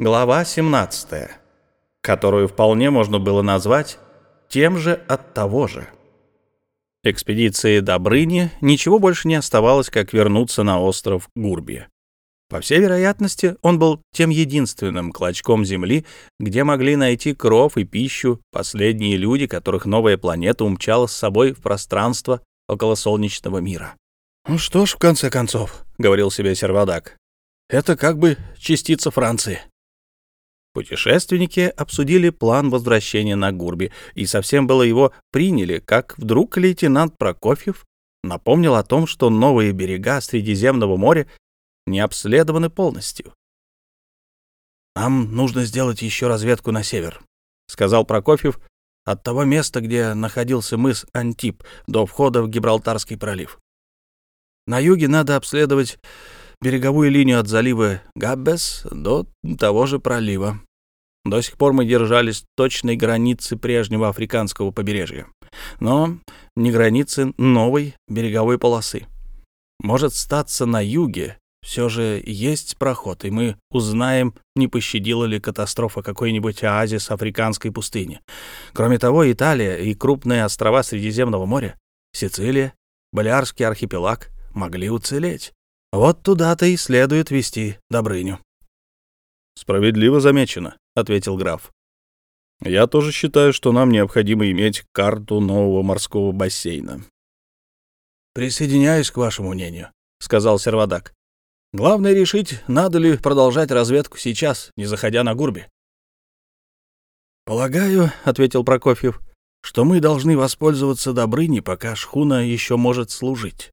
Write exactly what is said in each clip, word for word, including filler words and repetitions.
Глава семнадцатая, которую вполне можно было назвать тем же от того же. Экспедиции Добрыни ничего больше не оставалось, как вернуться на остров Гурби. По всей вероятности, он был тем единственным клочком земли, где могли найти кров и пищу последние люди, которых новая планета умчала с собой в пространство около солнечного мира. «Ну что ж, в конце концов», — говорил себе Сервадак, — «это как бы частица Франции». Путешественники обсудили план возвращения на Гурби, и совсем было его приняли, как вдруг лейтенант Прокофьев напомнил о том, что новые берега Средиземного моря не обследованы полностью. «Нам нужно сделать еще разведку на север», — сказал Прокофьев, — «от того места, где находился мыс Антип, до входа в Гибралтарский пролив. На юге надо обследовать береговую линию от залива Габбес до того же пролива. До сих пор мы держались точной границы прежнего африканского побережья, но не границы новой береговой полосы. Может статься на юге все же есть проход, и мы узнаем, не пощадила ли катастрофа какой-нибудь оазис африканской пустыни. Кроме того, Италия и крупные острова Средиземного моря, Сицилия, Балиарский архипелаг могли уцелеть. Вот туда-то и следует вести Добрыню». «Справедливо замечено», — ответил граф. «Я тоже считаю, что нам необходимо иметь карту нового морского бассейна». «Присоединяюсь к вашему мнению», — сказал Сервадак. «Главное решить, надо ли продолжать разведку сейчас, не заходя на Гурби». «Полагаю», — ответил Прокофьев, — «что мы должны воспользоваться Добрыней, пока шхуна еще может служить».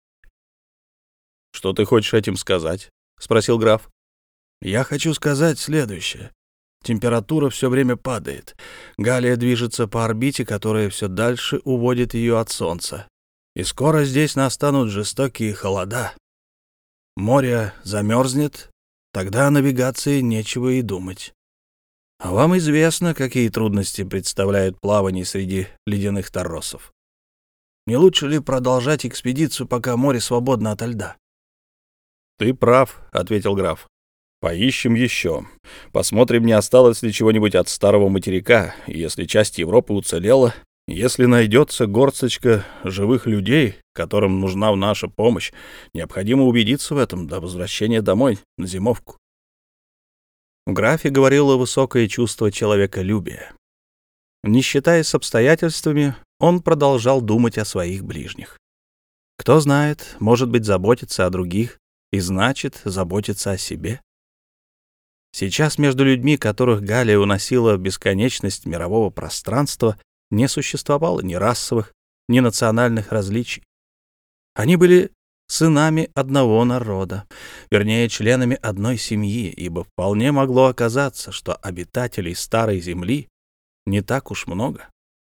«Что ты хочешь этим сказать?» — спросил граф. «Я хочу сказать следующее. Температура все время падает. Галлия движется по орбите, которая все дальше уводит ее от Солнца. И скоро здесь настанут жестокие холода. Море замерзнет, тогда о навигации нечего и думать. А вам известно, какие трудности представляют плавание среди ледяных торросов. Не лучше ли продолжать экспедицию, пока море свободно ото льда?» «Ты прав», — ответил граф. «Поищем еще. Посмотрим, не осталось ли чего-нибудь от старого материка, если часть Европы уцелела, если найдется горсточка живых людей, которым нужна наша помощь. Необходимо убедиться в этом до возвращения домой на зимовку». В графе говорило высокое чувство человеколюбия. Не считаясь с обстоятельствами, он продолжал думать о своих ближних. Кто знает, может быть, заботиться о других, и значит, заботиться о себе. Сейчас между людьми, которых Галлия уносила в бесконечность мирового пространства, не существовало ни расовых, ни национальных различий. Они были сынами одного народа, вернее, членами одной семьи, ибо вполне могло оказаться, что обитателей Старой Земли не так уж много.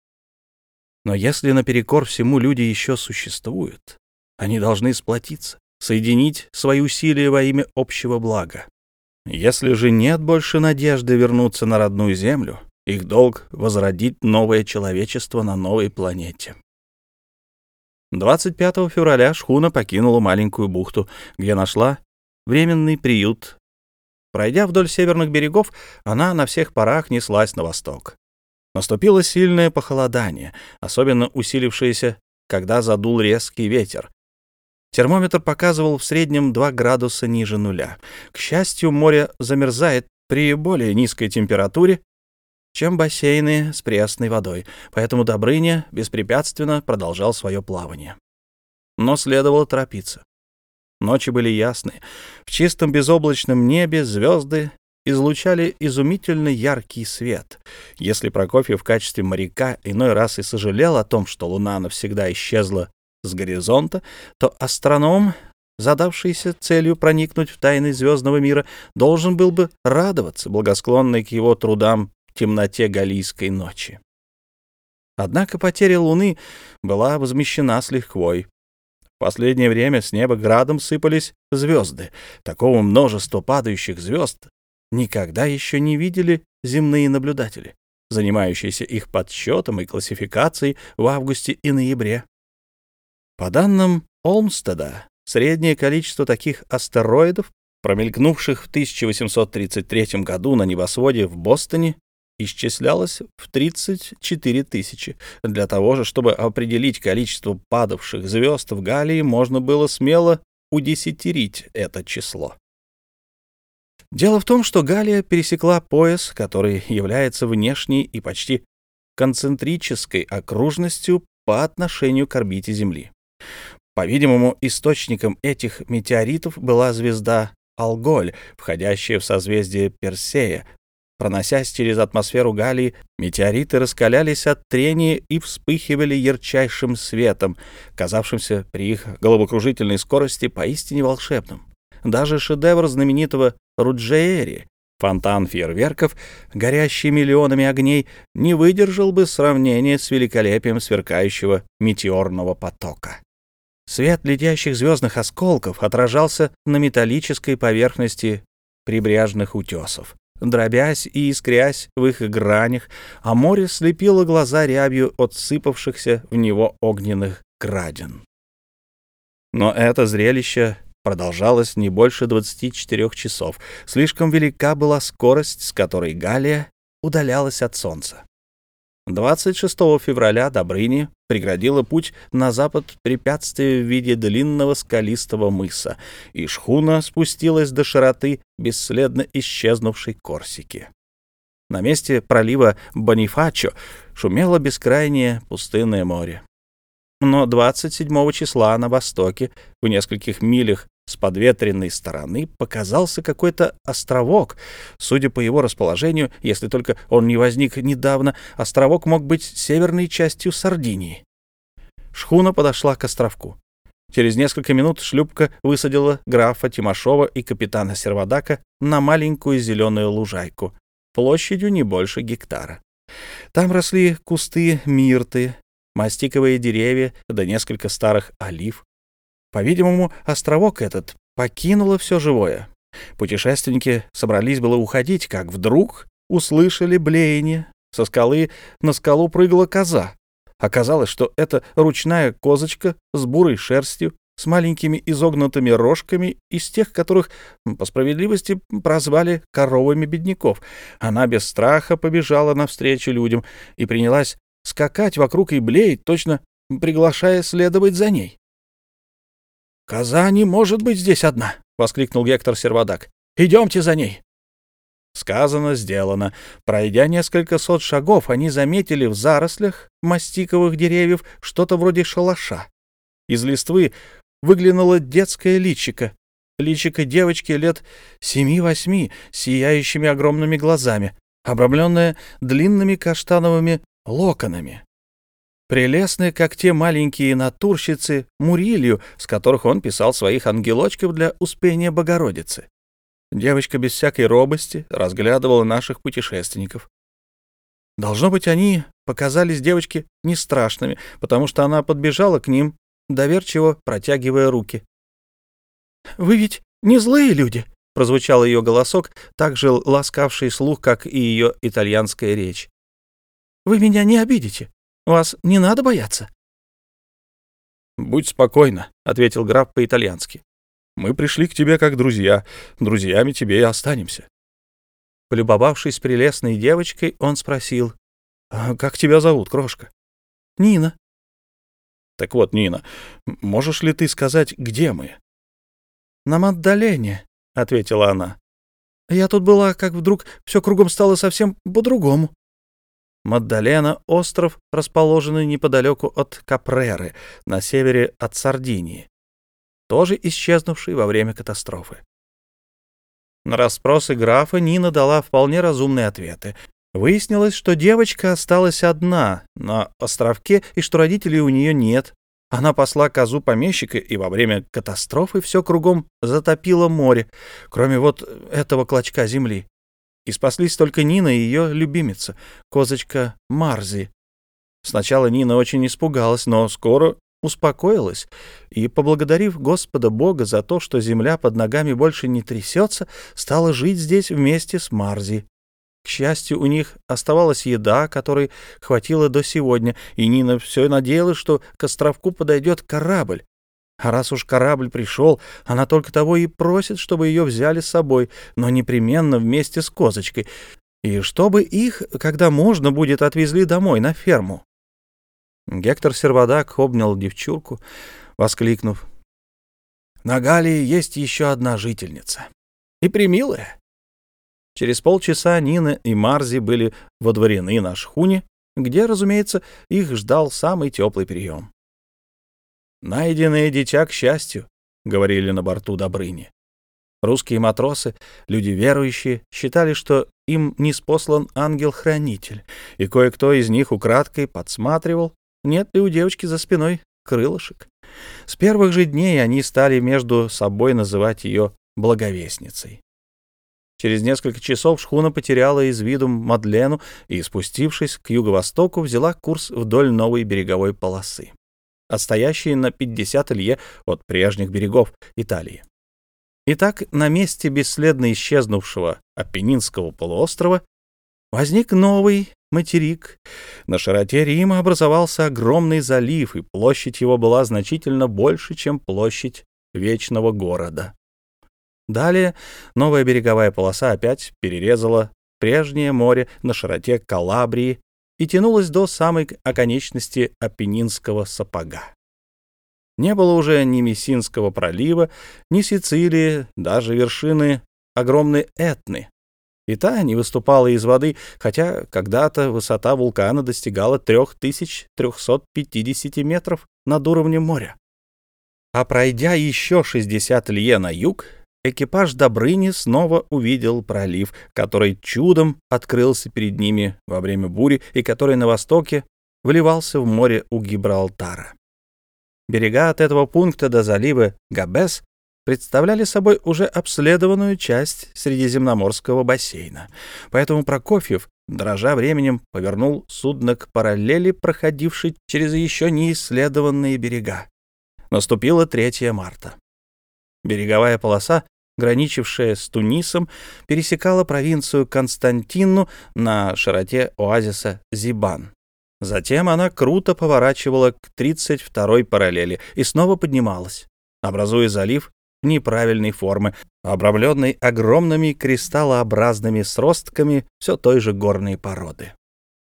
Но если наперекор всему люди еще существуют, они должны сплотиться, соединить свои усилия во имя общего блага. Если же нет больше надежды вернуться на родную землю, их долг — возродить новое человечество на новой планете. двадцать пятого февраля шхуна покинула маленькую бухту, где нашла временный приют. Пройдя вдоль северных берегов, она на всех парах неслась на восток. Наступило сильное похолодание, особенно усилившееся, когда задул резкий ветер. Термометр показывал в среднем два градуса ниже нуля. К счастью, море замерзает при более низкой температуре, чем бассейны с пресной водой, поэтому Добрыня беспрепятственно продолжал свое плавание. Но следовало торопиться. Ночи были ясные. В чистом безоблачном небе звезды излучали изумительно яркий свет. Если Прокофьев в качестве моряка иной раз и сожалел о том, что луна навсегда исчезла с горизонта, то астроном, задавшийся целью проникнуть в тайны звездного мира, должен был бы радоваться благосклонной к его трудам темноте галлийской ночи. Однако потеря луны была возмещена с лихвой. В последнее время с неба градом сыпались звезды. Такого множества падающих звезд никогда еще не видели земные наблюдатели, занимающиеся их подсчетом и классификацией в августе и ноябре. По данным Олмстеда, среднее количество таких астероидов промелькнувших в тысяча восемьсот тридцать третьем году на небосводе в Бостоне, исчислялось в тридцать четыре тысячи. Для того же, чтобы определить количество падавших звезд в Галлии, можно было смело удесятерить это число. Дело в том, что Галлия пересекла пояс, который является внешней и почти концентрической окружностью по отношению к орбите Земли. По-видимому, источником этих метеоритов была звезда Алголь, входящая в созвездие Персея. Проносясь через атмосферу Галлии, метеориты раскалялись от трения и вспыхивали ярчайшим светом, казавшимся при их головокружительной скорости поистине волшебным. Даже шедевр знаменитого Руджеери, фонтан фейерверков, горящий миллионами огней, не выдержал бы сравнения с великолепием сверкающего метеорного потока. Свет летящих звездных осколков отражался на металлической поверхности прибрежных утесов, дробясь и искрясь в их гранях, а море слепило глаза рябью от сыпавшихся в него огненных градин. Но это зрелище продолжалось не больше двадцати четырёх часов. Слишком велика была скорость, с которой Галлия удалялась от Солнца. двадцать шестого февраля Добрыни преградила путь на запад препятствие в виде длинного скалистого мыса, и шхуна спустилась до широты бесследно исчезнувшей Корсики. На месте пролива Бонифачо шумело бескрайнее пустынное море. Но двадцать седьмого числа на востоке, в нескольких милях с подветренной стороны, показался какой-то островок. Судя по его расположению, если только он не возник недавно, островок мог быть северной частью Сардинии. Шхуна подошла к островку. Через несколько минут шлюпка высадила графа Тимошова и капитана Сервадака на маленькую зеленую лужайку, площадью не больше гектара. Там росли кусты мирты, мастиковые деревья да несколько старых олив. По-видимому, островок этот покинуло все живое. Путешественники собрались было уходить, как вдруг услышали блеяние. Со скалы на скалу прыгала коза. Оказалось, что это ручная козочка с бурой шерстью, с маленькими изогнутыми рожками, из тех, которых, по справедливости, прозвали коровами бедняков. Она без страха побежала навстречу людям и принялась скакать вокруг и блеять, точно приглашая следовать за ней. «Коза не может быть здесь одна!» — воскликнул Гектор Сервадак. «Идемте за ней!» Сказано, сделано. Пройдя несколько сот шагов, они заметили в зарослях мастиковых деревьев что-то вроде шалаша. Из листвы выглянуло детское личико. Личико девочки лет семи-восьми, сияющими огромными глазами, обрамленное длинными каштановыми локонами. Прелестные, как те маленькие натурщицы, Мурилью, с которых он писал своих ангелочков для Успения Богородицы. Девочка без всякой робости разглядывала наших путешественников. Должно быть, они показались девочке не страшными, потому что она подбежала к ним, доверчиво протягивая руки. «Вы ведь не злые люди?» — прозвучал ее голосок, так же ласкавший слух, как и ее итальянская речь. «Вы меня не обидите. Вас не надо бояться». «Будь спокойна», — ответил граф по-итальянски. «Мы пришли к тебе как друзья. Друзьями тебе и останемся». Полюбовавшись прелестной девочкой, он спросил: «А как тебя зовут, крошка?» «Нина». «Так вот, Нина, можешь ли ты сказать, где мы?» «На Маддалене», — ответила она. «Я тут была, как вдруг все кругом стало совсем по-другому». Маддалена — остров, расположенный неподалеку от Капреры, на севере от Сардинии, тоже исчезнувший во время катастрофы. На расспросы графа Нина дала вполне разумные ответы. Выяснилось, что девочка осталась одна на островке и что родителей у нее нет. Она пасла козу помещика, и во время катастрофы все кругом затопило море, кроме вот этого клочка земли. И спаслись только Нина и ее любимица, козочка Марзи. Сначала Нина очень испугалась, но скоро успокоилась и, поблагодарив Господа Бога за то, что земля под ногами больше не трясется, стала жить здесь вместе с Марзи. К счастью, у них оставалась еда, которой хватило до сегодня, и Нина все надеялась, что к островку подойдет корабль. А раз уж корабль пришел, она только того и просит, чтобы ее взяли с собой, но непременно вместе с козочкой, и чтобы их, когда можно будет, отвезли домой, на ферму. Гектор Сервадак обнял девчурку, воскликнув: «На Галлии есть еще одна жительница. И премилая». Через полчаса Нина и Марзи были водворены на шхуне, где, разумеется, их ждал самый теплый прием. «Найденное дитя к счастью», — говорили на борту Добрыни. Русские матросы, люди верующие, считали, что им ниспослан ангел-хранитель, и кое-кто из них украдкой подсматривал, нет ли у девочки за спиной крылышек. С первых же дней они стали между собой называть ее благовестницей. Через несколько часов шхуна потеряла из виду Мадлену и, спустившись к юго-востоку, взяла курс вдоль новой береговой полосы, отстоящей на пятьдесят лье от прежних берегов Италии. Итак, на месте бесследно исчезнувшего Апеннинского полуострова возник новый материк. На широте Рима образовался огромный залив, и площадь его была значительно больше, чем площадь Вечного города. Далее новая береговая полоса опять перерезала прежнее море на широте Калабрии и тянулась до самой оконечности Апеннинского сапога. Не было уже ни Мессинского пролива, ни Сицилии, даже вершины огромной Этны. И та не выступала из воды, хотя когда-то высота вулкана достигала три тысячи триста пятьдесят метров над уровнем моря. А пройдя еще шестьдесят лье на юг, экипаж Добрыни снова увидел пролив, который чудом открылся перед ними во время бури и который на востоке вливался в море у Гибралтара. Берега от этого пункта до залива Габес представляли собой уже обследованную часть Средиземноморского бассейна. Поэтому Прокофьев, дрожа временем, повернул судно к параллели, проходившей через еще не исследованные берега. Наступило третье марта. Береговая полоса, граничившая с Тунисом, пересекала провинцию Константину на широте оазиса Зибан. Затем она круто поворачивала к тридцать второй параллели и снова поднималась, образуя залив неправильной формы, обрамленный огромными кристаллообразными сростками все той же горной породы.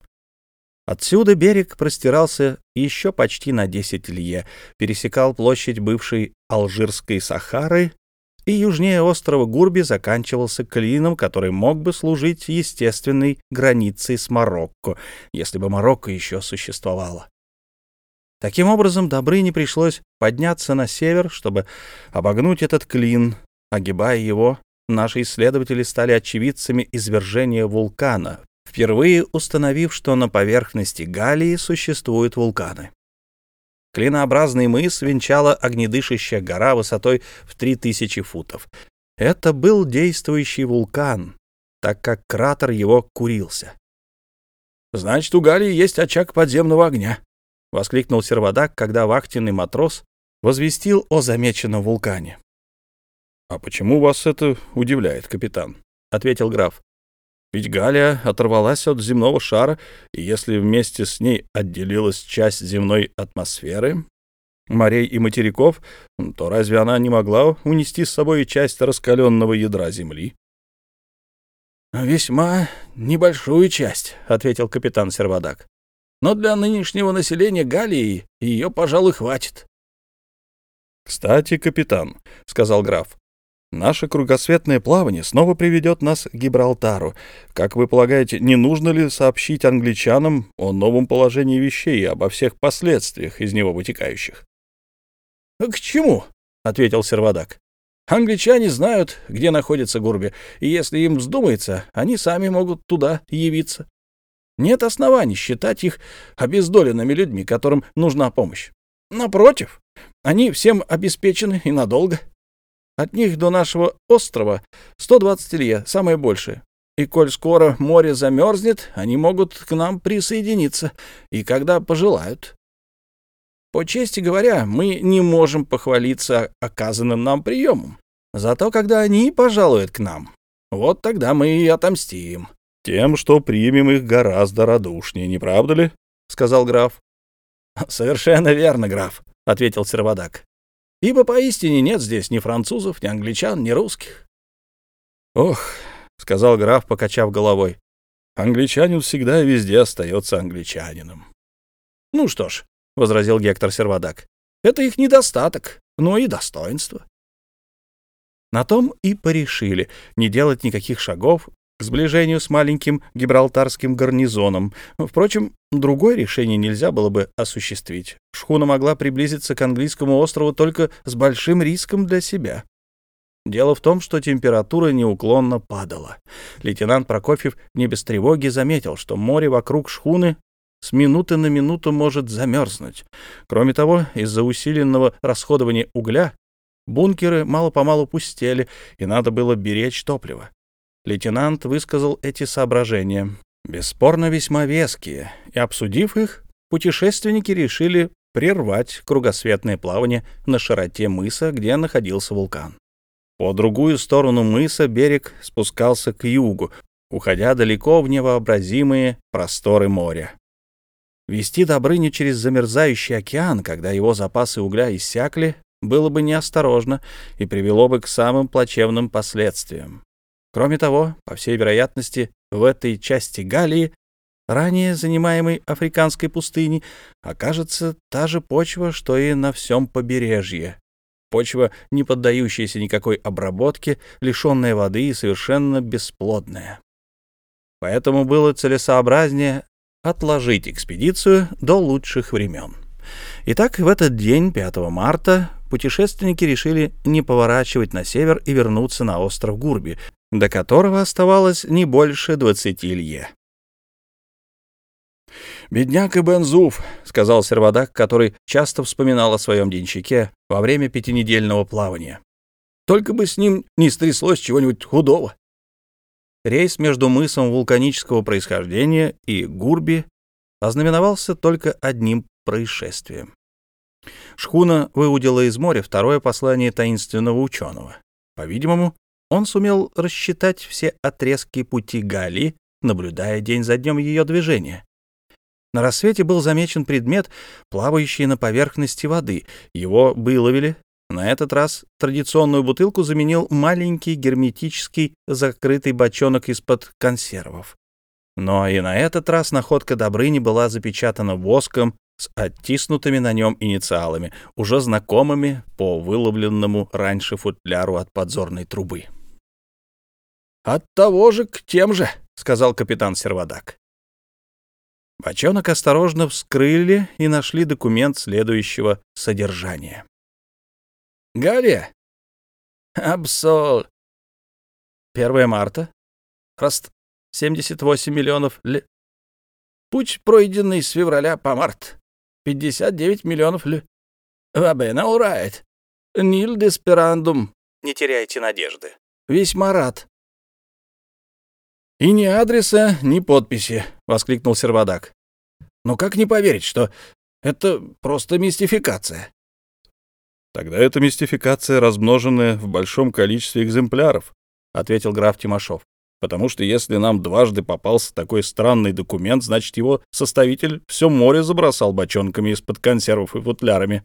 Отсюда берег простирался еще почти на десять лье, пересекал площадь бывшей Алжирской Сахары и южнее острова Гурби заканчивался клином, который мог бы служить естественной границей с Марокко, если бы Марокко еще существовало. Таким образом, Добрыне пришлось подняться на север, чтобы обогнуть этот клин. Огибая его, наши исследователи стали очевидцами извержения вулкана, впервые установив, что на поверхности Галлии существуют вулканы. Клинообразный мыс венчала огнедышащая гора высотой в три тысячи футов. Это был действующий вулкан, так как кратер его курился. «Значит, у Галлии есть очаг подземного огня», — воскликнул Сервадак, когда вахтенный матрос возвестил о замеченном вулкане. «А почему вас это удивляет, капитан?» — ответил граф. «Ведь Галлия оторвалась от земного шара, и если вместе с ней отделилась часть земной атмосферы, морей и материков, то разве она не могла унести с собой часть раскаленного ядра Земли?» «Весьма небольшую часть», — ответил капитан Сервадак. «Но для нынешнего населения Галлии ее, пожалуй, хватит». «Кстати, капитан», — сказал граф, — «наше кругосветное плавание снова приведет нас к Гибралтару. Как вы полагаете, не нужно ли сообщить англичанам о новом положении вещей и обо всех последствиях из него вытекающих?» «К чему?» — ответил Сервадак. «Англичане знают, где находится Гурби, и если им вздумается, они сами могут туда явиться. Нет оснований считать их обездоленными людьми, которым нужна помощь. Напротив, они всем обеспечены и надолго. От них до нашего острова сто двадцать лье, самое большее. И коль скоро море замерзнет, они могут к нам присоединиться, и когда пожелают. По чести говоря, мы не можем похвалиться оказанным нам приемом. Зато когда они пожалуют к нам, вот тогда мы и отомстим». «Тем, что примем их гораздо радушнее, не правда ли?» — сказал граф. «Совершенно верно, граф», — ответил Сервадак. ибо поистине нет здесь ни французов, ни англичан, ни русских». «Ох», — сказал граф, покачав головой, — «англичанин всегда и везде остается англичанином». «Ну что ж», — возразил Гектор Сервадак, — «это их недостаток, но и достоинство». На том и порешили не делать никаких шагов к сближению с маленьким гибралтарским гарнизоном. Впрочем, другое решение нельзя было бы осуществить. Шхуна могла приблизиться к английскому острову только с большим риском для себя. Дело в том, что температура неуклонно падала. Лейтенант Прокофьев не без тревоги заметил, что море вокруг шхуны с минуты на минуту может замерзнуть. Кроме того, из-за усиленного расходования угля бункеры мало-помалу пустели, и надо было беречь топливо. Лейтенант высказал эти соображения, бесспорно весьма веские, и, обсудив их, путешественники решили прервать кругосветное плавание на широте мыса, где находился вулкан. По другую сторону мыса берег спускался к югу, уходя далеко в невообразимые просторы моря. Вести Добрыню через замерзающий океан, когда его запасы угля иссякли, было бы неосторожно и привело бы к самым плачевным последствиям. Кроме того, по всей вероятности, в этой части Галлии, ранее занимаемой африканской пустыней, окажется та же почва, что и на всем побережье. Почва, не поддающаяся никакой обработке, лишенная воды и совершенно бесплодная. Поэтому было целесообразнее отложить экспедицию до лучших времен. Итак, в этот день, пятого марта, путешественники решили не поворачивать на север и вернуться на остров Гурби, до которого оставалось не больше двадцати лье. «Бедняк Ибн Зуф», — сказал Сервадак, который часто вспоминал о своем денщике во время пятинедельного плавания. «Только бы с ним не стряслось чего-нибудь худого». Рейс между мысом вулканического происхождения и Гурби ознаменовался только одним происшествием. Шхуна выудила из моря второе послание таинственного ученого. По-видимому, он сумел рассчитать все отрезки пути Галлии, наблюдая день за днем ее движения. На рассвете был замечен предмет, плавающий на поверхности воды. Его выловили. На этот раз традиционную бутылку заменил маленький герметический закрытый бочонок из-под консервов. Но и на этот раз находка Добрыни была запечатана воском с оттиснутыми на нем инициалами, уже знакомыми по выловленному раньше футляру от подзорной трубы. «От того же к тем же», — сказал капитан Сервадак. Бочонок осторожно вскрыли и нашли документ следующего содержания. «Галлия. Абсол. первое марта. Рост семьдесят восемь миллионов л. Путь, пройденный с февраля по март. пятьдесят девять миллионов л. Вабена урает. Нил десперандум. Не теряйте надежды. Весьма рад». «И ни адреса, ни подписи», — воскликнул Сервадак. «Но как не поверить, что это просто мистификация?» «Тогда это мистификация, размноженная в большом количестве экземпляров», — ответил граф Тимошов. «Потому что если нам дважды попался такой странный документ, значит, его составитель все море забросал бочонками из-под консервов и футлярами».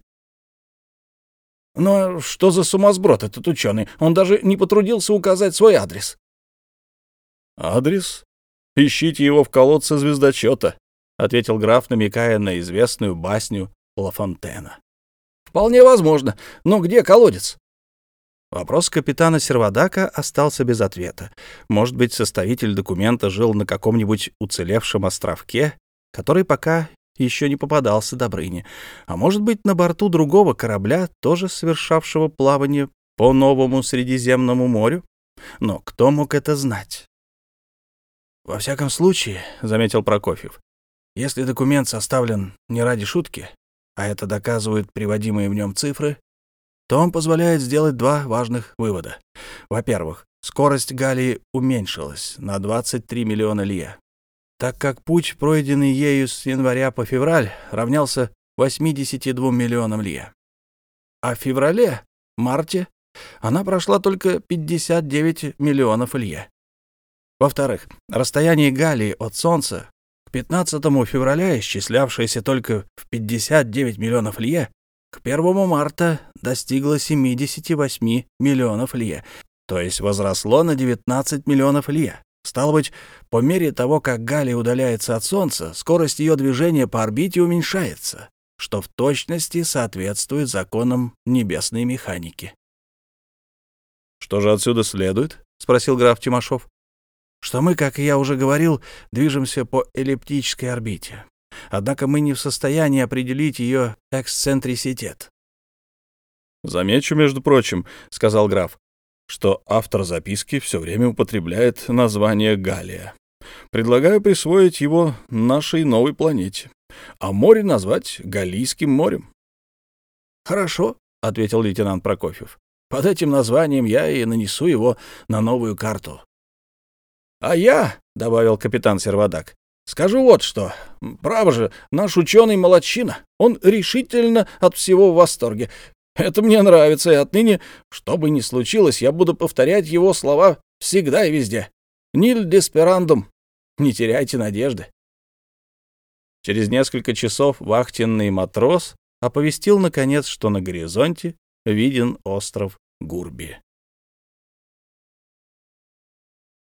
«Но что за сумасброд этот ученый? Он даже не потрудился указать свой адрес». «Адрес? Ищите его в колодце звездочета», — ответил граф, намекая на известную басню Ла Фонтена. «Вполне возможно. Но где колодец?» Вопрос капитана Сервадака остался без ответа. Может быть, составитель документа жил на каком-нибудь уцелевшем островке, который пока еще не попадался Добрыне, а может быть, на борту другого корабля, тоже совершавшего плавание по новому Средиземному морю? Но кто мог это знать? «Во всяком случае, — заметил Прокофьев, — если документ составлен не ради шутки, а это доказывают приводимые в нем цифры, то он позволяет сделать два важных вывода. Во-первых, скорость Галлии уменьшилась на двадцать три миллиона лье, так как путь, пройденный ею с января по февраль, равнялся восьмидесяти двум миллионам лье. А в феврале, марте, она прошла только пятьдесят девять миллионов лье. Во-вторых, расстояние Галлии от Солнца к пятнадцатому февраля, исчислявшееся только в пятьдесят девять миллионов лье, к первому марта достигло семьдесят восемь миллионов лье, то есть возросло на девятнадцать миллионов лье. Стало быть, по мере того, как Галлия удаляется от Солнца, скорость ее движения по орбите уменьшается, что в точности соответствует законам небесной механики. «Что же отсюда следует?» — спросил граф Тимошов. «Что мы, как я уже говорил, движемся по эллиптической орбите. Однако мы не в состоянии определить ее эксцентриситет». «Замечу, между прочим, — сказал граф, — что автор записки все время употребляет название Галлия. Предлагаю присвоить его нашей новой планете, а море назвать Галлийским морем». «Хорошо», — ответил лейтенант Прокофьев. «Под этим названием я и нанесу его на новую карту». «А я, — добавил капитан Сервадак, — скажу вот что. Право же, наш ученый молодчина. Он решительно от всего в восторге. Это мне нравится, и отныне, что бы ни случилось, я буду повторять его слова всегда и везде. Ниль деспирандум. Не теряйте надежды». Через несколько часов вахтенный матрос оповестил, наконец, что на горизонте виден остров Гурби.